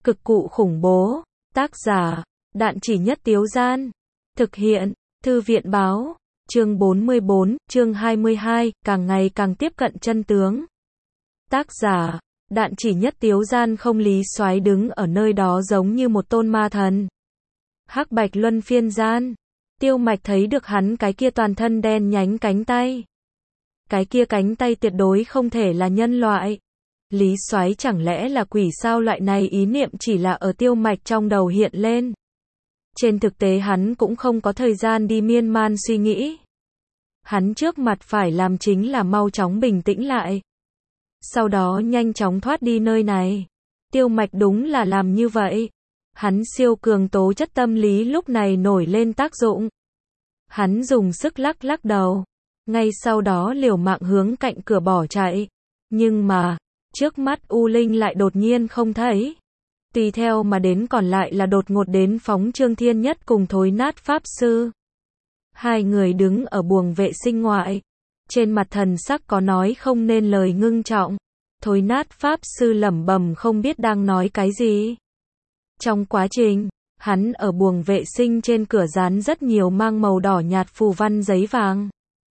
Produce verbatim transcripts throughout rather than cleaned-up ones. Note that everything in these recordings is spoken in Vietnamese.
Cực cụ khủng bố. Tác giả, Đạn Chỉ Nhất Tiếu Gian. Thực hiện, Thư viện Báo. Chương bốn mươi bốn, chương hai mươi hai, càng ngày càng tiếp cận chân tướng. Tác giả, Đạn Chỉ Nhất Tiếu Gian. Không, Lý Soái đứng ở nơi đó giống như một tôn ma thần. Hắc bạch luân phiên gian. Tiêu Mạch thấy được hắn cái kia toàn thân đen nhánh cánh tay. Cái kia cánh tay tuyệt đối không thể là nhân loại. Lý Soái chẳng lẽ là quỷ sao? Loại này ý niệm chỉ là ở Tiêu Mạch trong đầu hiện lên. Trên thực tế hắn cũng không có thời gian đi miên man suy nghĩ. Hắn trước mặt phải làm chính là mau chóng bình tĩnh lại. Sau đó nhanh chóng thoát đi nơi này. Tiêu Mạch đúng là làm như vậy. Hắn siêu cường tố chất tâm lý lúc này nổi lên tác dụng. Hắn dùng sức lắc lắc đầu. Ngay sau đó liều mạng hướng cạnh cửa bỏ chạy. Nhưng mà, trước mắt U Linh lại đột nhiên không thấy. Tùy theo mà đến còn lại là đột ngột đến phóng Trương Thiên Nhất cùng Thối Nát Pháp Sư. Hai người đứng ở buồng vệ sinh ngoại. Trên mặt thần sắc có nói không nên lời ngưng trọng. Thối Nát Pháp Sư lẩm bẩm không biết đang nói cái gì. Trong quá trình, hắn ở buồng vệ sinh trên cửa dán rất nhiều mang màu đỏ nhạt phù văn giấy vàng.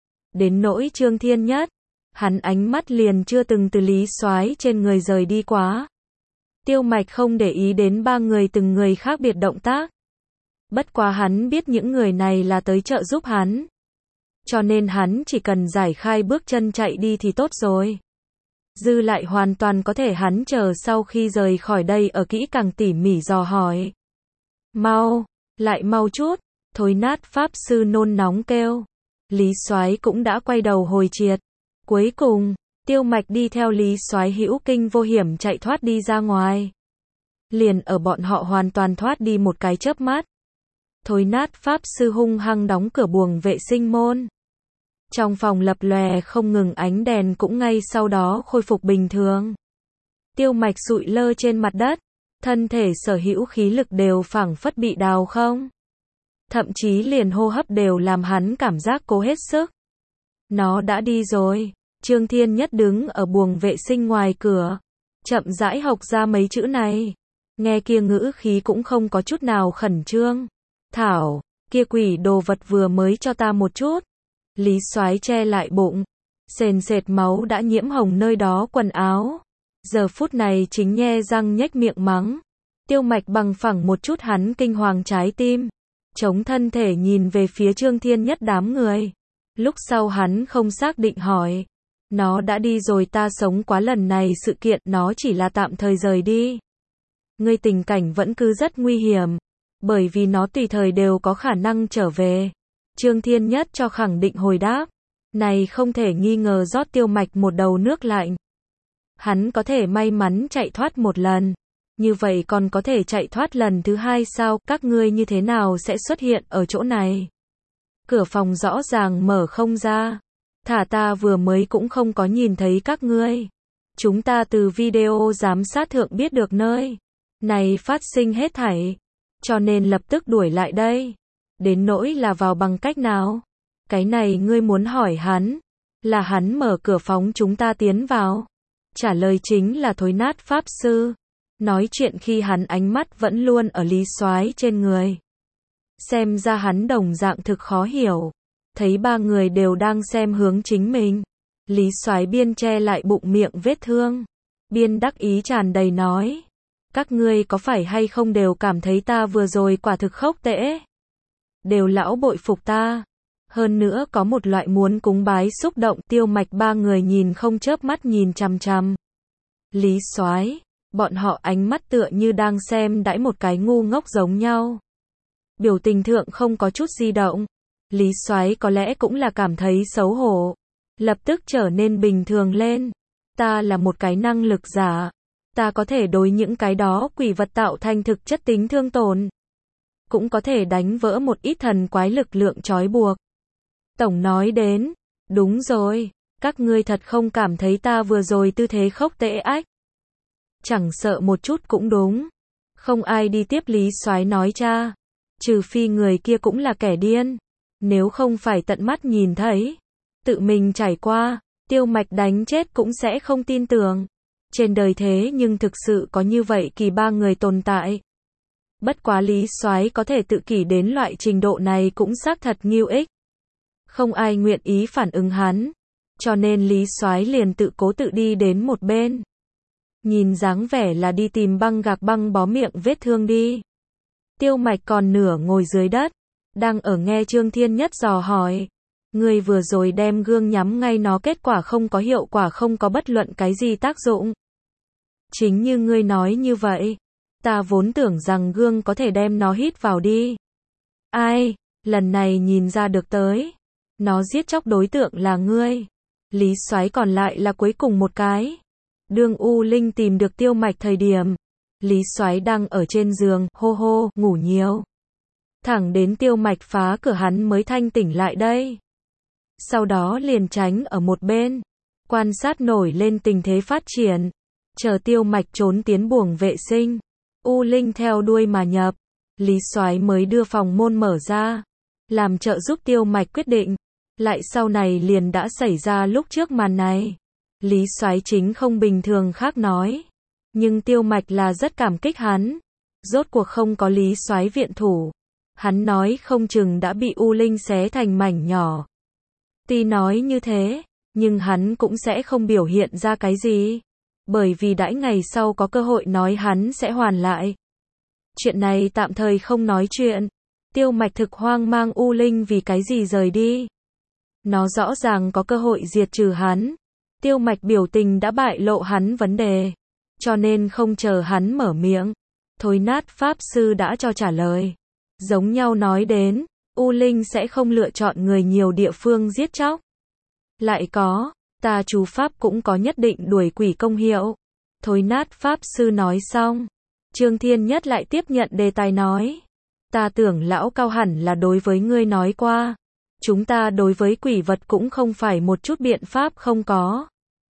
Đến nỗi Trương Thiên Nhất, hắn ánh mắt liền chưa từng từ Lý Soái trên người rời đi quá. Tiêu Mạch không để ý đến ba người từng người khác biệt động tác. Bất quá hắn biết những người này là tới trợ giúp hắn. Cho nên hắn chỉ cần giải khai bước chân chạy đi thì tốt rồi. Dư lại hoàn toàn có thể hắn chờ sau khi rời khỏi đây ở kỹ càng tỉ mỉ dò hỏi. Mau, lại mau chút, Thối Nát Pháp Sư nôn nóng kêu. Lý Soái cũng đã quay đầu hồi triệt. Cuối cùng, Tiêu Mạch đi theo Lý Soái hữu kinh vô hiểm chạy thoát đi ra ngoài. Liền ở bọn họ hoàn toàn thoát đi một cái chớp mắt. Thối Nát Pháp Sư hung hăng đóng cửa buồng vệ sinh môn. Trong phòng lập lòe không ngừng ánh đèn cũng ngay sau đó khôi phục bình thường. Tiêu Mạch sụi lơ trên mặt đất, thân thể sở hữu khí lực đều phảng phất bị đào không. Thậm chí liền hô hấp đều làm hắn cảm giác cố hết sức. Nó đã đi rồi. Trương Thiên Nhất đứng ở buồng vệ sinh ngoài cửa, chậm rãi học ra mấy chữ này. Nghe kia ngữ khí cũng không có chút nào khẩn trương. Thảo, kia quỷ đồ vật vừa mới cho ta một chút. Lý Soái che lại bụng, sền sệt máu đã nhiễm hồng nơi đó quần áo. Giờ phút này chính nhe răng nhếch miệng mắng. Tiêu Mạch bằng phẳng một chút hắn kinh hoàng trái tim, chống thân thể nhìn về phía Trương Thiên Nhất đám người. Lúc sau hắn không xác định hỏi. Nó đã đi rồi, ta sống quá lần này sự kiện, nó chỉ là tạm thời rời đi. Ngươi tình cảnh vẫn cứ rất nguy hiểm, bởi vì nó tùy thời đều có khả năng trở về. Trương Thiên Nhất cho khẳng định hồi đáp. Này không thể nghi ngờ rót Tiêu Mạch một đầu nước lạnh. Hắn có thể may mắn chạy thoát một lần. Như vậy còn có thể chạy thoát lần thứ hai sao? Các ngươi như thế nào sẽ xuất hiện ở chỗ này? Cửa phòng rõ ràng mở không ra. Thả ta vừa mới cũng không có nhìn thấy các ngươi. Chúng ta từ video giám sát thượng biết được nơi này phát sinh hết thảy. Cho nên lập tức đuổi lại đây. Đến nỗi là vào bằng cách nào? Cái này ngươi muốn hỏi hắn. Là hắn mở cửa phóng chúng ta tiến vào. Trả lời chính là Thối Nát Pháp Sư. Nói chuyện khi hắn ánh mắt vẫn luôn ở Lý Soái trên người. Xem ra hắn đồng dạng thực khó hiểu. Thấy ba người đều đang xem hướng chính mình. Lý Soái biên che lại bụng miệng vết thương. Biên đắc ý tràn đầy nói. Các ngươi có phải hay không đều cảm thấy ta vừa rồi quả thực khốc tễ? Đều lão bội phục ta. Hơn nữa có một loại muốn cúng bái xúc động. Tiêu Mạch ba người nhìn không chớp mắt nhìn chằm chằm Lý Soái. Bọn họ ánh mắt tựa như đang xem đãi một cái ngu ngốc giống nhau. Biểu tình thượng không có chút di động. Lý Soái có lẽ cũng là cảm thấy xấu hổ. Lập tức trở nên bình thường lên. Ta là một cái năng lực giả. Ta có thể đối những cái đó quỷ vật tạo thành thực chất tính thương tổn. Cũng có thể đánh vỡ một ít thần quái lực lượng trói buộc. Tổng nói đến. Đúng rồi. Các ngươi thật không cảm thấy ta vừa rồi tư thế khốc tễ ách. Chẳng sợ một chút cũng đúng. Không ai đi tiếp Lý Soái nói cha. Trừ phi người kia cũng là kẻ điên. Nếu không phải tận mắt nhìn thấy, tự mình trải qua, Tiêu Mạch đánh chết cũng sẽ không tin tưởng. Trên đời thế nhưng thực sự có như vậy kỳ ba người tồn tại. Bất quá Lý Soái có thể tự kỷ đến loại trình độ này cũng xác thật nghiêu ích. Không ai nguyện ý phản ứng hắn, cho nên Lý Soái liền tự cố tự đi đến một bên. Nhìn dáng vẻ là đi tìm băng gạc băng bó miệng vết thương đi. Tiêu Mạch còn nửa ngồi dưới đất, đang ở nghe Trương Thiên Nhất dò hỏi. Ngươi vừa rồi đem gương nhắm ngay nó, kết quả không có hiệu quả, không có bất luận cái gì tác dụng. Chính như ngươi nói như vậy, ta vốn tưởng rằng gương có thể đem nó hít vào đi. Ai, lần này nhìn ra được tới. Nó giết chóc đối tượng là ngươi. Lý Soái còn lại là cuối cùng một cái. Đương U Linh tìm được Tiêu Mạch thời điểm, Lý Soái đang ở trên giường, hô hô, ngủ nhiều. Thẳng đến Tiêu Mạch phá cửa hắn mới thanh tỉnh lại đây. Sau đó liền tránh ở một bên, quan sát nổi lên tình thế phát triển. Chờ Tiêu Mạch trốn tiến buồng vệ sinh, U Linh theo đuôi mà nhập, Lý Soái mới đưa phòng môn mở ra, làm trợ giúp Tiêu Mạch quyết định. Lại sau này liền đã xảy ra lúc trước màn này. Lý Soái chính không bình thường khác nói, nhưng Tiêu Mạch là rất cảm kích hắn. Rốt cuộc không có Lý Soái viện thủ, hắn nói không chừng đã bị U Linh xé thành mảnh nhỏ. Tuy nói như thế, nhưng hắn cũng sẽ không biểu hiện ra cái gì, bởi vì đãi ngày sau có cơ hội nói hắn sẽ hoàn lại. Chuyện này tạm thời không nói chuyện. Tiêu Mạch thực hoang mang, U Linh vì cái gì rời đi. Nó rõ ràng có cơ hội diệt trừ hắn. Tiêu Mạch biểu tình đã bại lộ hắn vấn đề, cho nên không chờ hắn mở miệng, Thối Nát Pháp Sư đã cho trả lời. Giống nhau nói đến, U Linh sẽ không lựa chọn người nhiều địa phương giết chóc. Lại có, ta chú Pháp cũng có nhất định đuổi quỷ công hiệu. Thối Nát Pháp Sư nói xong, Trương Thiên Nhất lại tiếp nhận đề tài nói. Ta tưởng lão cao hẳn là đối với ngươi nói qua. Chúng ta đối với quỷ vật cũng không phải một chút biện pháp không có.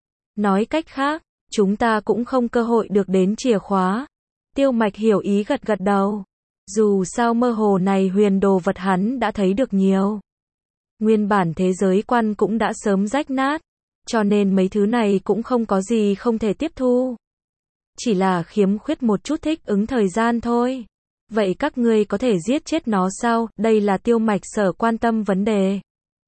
Nói cách khác, chúng ta cũng không cơ hội được đến chìa khóa. Tiêu Mạch hiểu ý gật gật đầu. Dù sao mơ hồ này huyền đồ vật hắn đã thấy được nhiều. Nguyên bản thế giới quan cũng đã sớm rách nát, cho nên mấy thứ này cũng không có gì không thể tiếp thu. Chỉ là khiếm khuyết một chút thích ứng thời gian thôi. Vậy các ngươi có thể giết chết nó sao? Đây là Tiêu Mạch sở quan tâm vấn đề.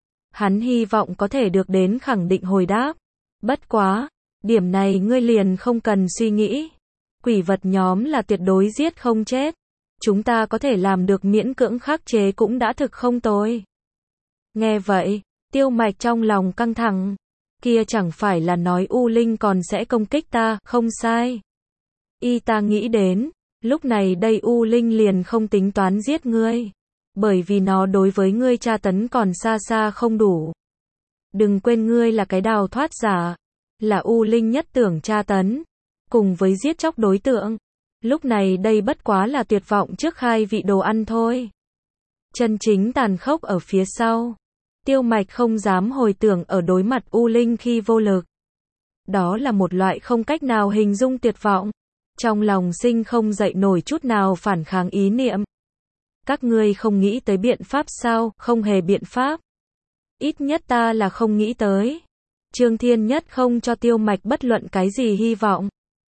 Hắn hy vọng có thể được đến khẳng định hồi đáp. Bất quá, điểm này ngươi liền không cần suy nghĩ. Quỷ vật nhóm là tuyệt đối giết không chết. Chúng ta có thể làm được miễn cưỡng khắc chế cũng đã thực không tồi. Nghe vậy, Tiêu Mạch trong lòng căng thẳng. Kia chẳng phải là nói U Linh còn sẽ công kích ta, không sai. Y ta nghĩ đến, lúc này đây U Linh liền không tính toán giết ngươi. Bởi vì nó đối với ngươi tra tấn còn xa xa không đủ. Đừng quên ngươi là cái đào thoát giả. Là U Linh nhất tưởng tra tấn. Cùng với giết chóc đối tượng. Lúc này đây bất quá là tuyệt vọng trước khai vị đồ ăn thôi. Chân chính tàn khốc ở phía sau. Tiêu Mạch không dám hồi tưởng ở đối mặt U Linh khi vô lực. Đó là một loại không cách nào hình dung tuyệt vọng. Trong lòng sinh không dậy nổi chút nào phản kháng ý niệm. Các ngươi không nghĩ tới biện pháp sao? Không hề biện pháp. Ít nhất ta là không nghĩ tới. Trương Thiên Nhất không cho Tiêu Mạch bất luận cái gì hy vọng.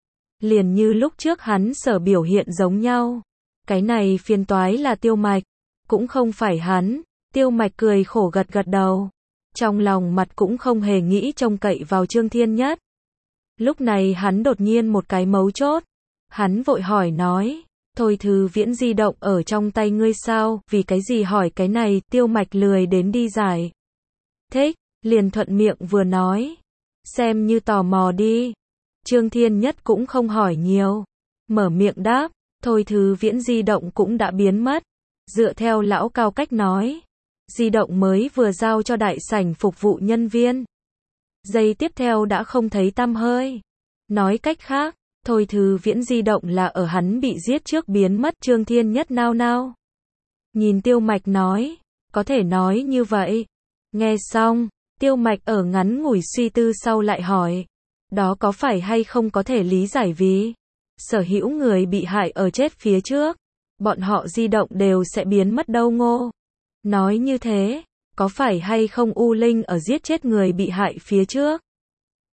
Liền như lúc trước hắn sở biểu hiện giống nhau. Cái này phiền toái là Tiêu Mạch, cũng không phải hắn. Tiêu Mạch cười khổ gật gật đầu. Trong lòng mặt cũng không hề nghĩ trông cậy vào Trương Thiên Nhất. Lúc này hắn đột nhiên một cái mấu chốt. Hắn vội hỏi nói, thôi thư viễn di động ở trong tay ngươi sao? Vì cái gì hỏi cái này? Tiêu Mạch lười đến đi giải thích, liền thuận miệng vừa nói. Xem như tò mò đi. Trương Thiên Nhất cũng không hỏi nhiều. Mở miệng đáp, thôi thư viễn di động cũng đã biến mất. Dựa theo lão cao cách nói, di động mới vừa giao cho đại sảnh phục vụ nhân viên. Giây tiếp theo đã không thấy tăm hơi. Nói cách khác, thôi thư viễn di động là ở hắn bị giết trước biến mất. Trương Thiên Nhất nao nao. Nhìn Tiêu Mạch nói, có thể nói như vậy. Nghe xong, Tiêu Mạch ở ngắn ngủi suy tư sau lại hỏi. Đó có phải hay không có thể lý giải vì sở hữu người bị hại ở chết phía trước, bọn họ di động đều sẽ biến mất đâu ngô? Nói như thế, có phải hay không U Linh ở giết chết người bị hại phía trước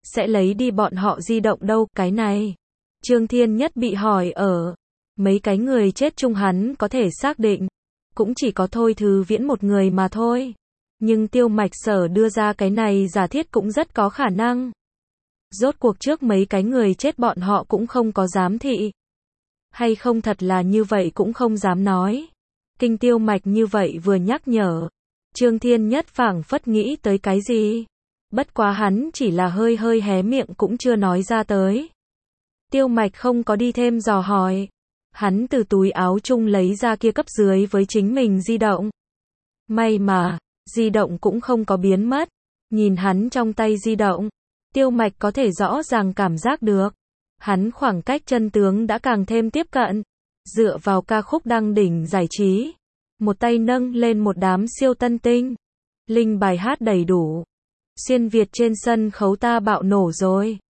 sẽ lấy đi bọn họ di động đâu, cái này. Trương Thiên Nhất bị hỏi ở, mấy cái người chết chung hắn có thể xác định, cũng chỉ có Thôi Thư Viễn một người mà thôi. Nhưng Tiêu Mạch Sở đưa ra cái này giả thiết cũng rất có khả năng. Rốt cuộc trước mấy cái người chết bọn họ cũng không có giám thị. Hay không thật là như vậy cũng không dám nói. Kinh Tiêu Mạch như vậy vừa nhắc nhở, Trương Thiên Nhất phảng phất nghĩ tới cái gì. Bất quá hắn chỉ là hơi hơi hé miệng cũng chưa nói ra tới. Tiêu Mạch không có đi thêm dò hỏi. Hắn từ túi áo chung lấy ra kia cấp dưới với chính mình di động. May mà, di động cũng không có biến mất. Nhìn hắn trong tay di động, Tiêu Mạch có thể rõ ràng cảm giác được. Hắn khoảng cách chân tướng đã càng thêm tiếp cận. Dựa vào ca khúc đăng đỉnh giải trí. Một tay nâng lên một đám siêu tân tinh. Linh bài hát đầy đủ. Xuyên Việt trên sân khấu ta bạo nổ rồi.